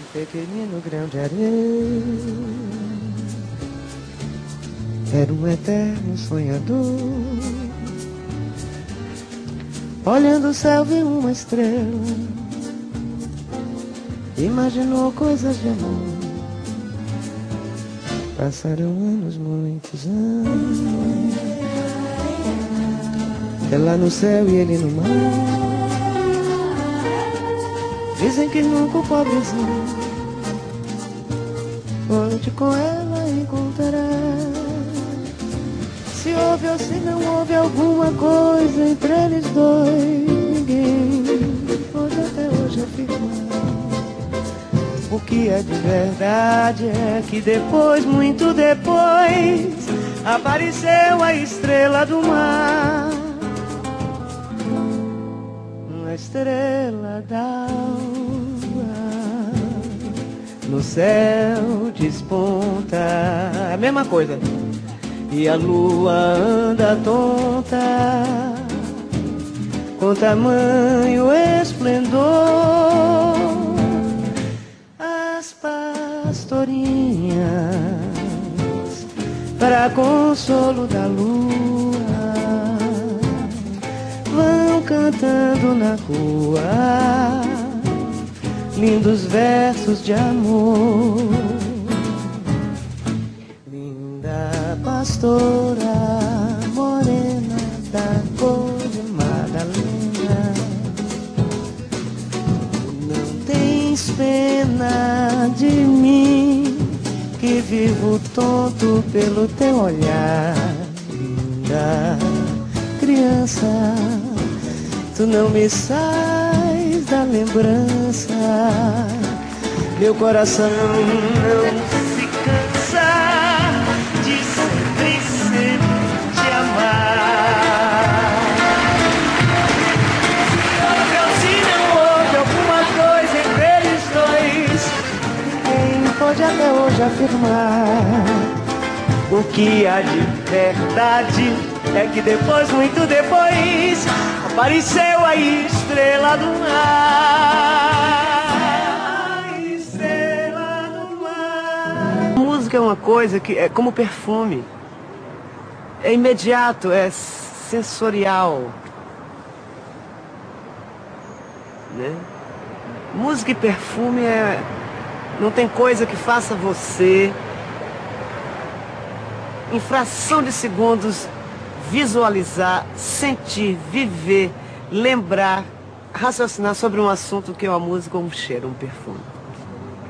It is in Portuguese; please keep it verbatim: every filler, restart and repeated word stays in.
pequenino grão de areia, era um eterno sonhador. Olhando o céu viu uma estrela, imaginou coisas de amor. Passaram anos, muitos anos, ela no céu e ele no mar. Dizem que nunca o pobrezinho onde com ela encontrará. Se houve ou se não houve alguma coisa entre eles dois, ninguém pode até hoje afirmar. O que é de verdade é que depois, muito depois, apareceu a estrela do mar, uma estrela d'alva, no céu desponta. A mesma coisa. E a lua anda tonta, com tamanho esplendor. As pastorinhas, para consolo da lua, vão cantando na rua lindos versos de amor. Linda pastora, morena da cor de Madalena, não tens pena de mim, que vivo tonto pelo teu olhar. Linda criança, tu não me sais da lembrança, meu coração não se cansa de sempre, sempre te amar. Se houve ou se não houve alguma coisa entre eles dois, ninguém pode até hoje afirmar. O que há de verdade é que depois, muito depois, apareceu a estrela do mar. A estrela do mar. A música é uma coisa que é como perfume. É imediato, é sensorial, né? Música e perfume é... não tem coisa que faça você, em fração de segundos, visualizar, sentir, viver, lembrar, raciocinar sobre um assunto que é uma música ou um cheiro, um perfume.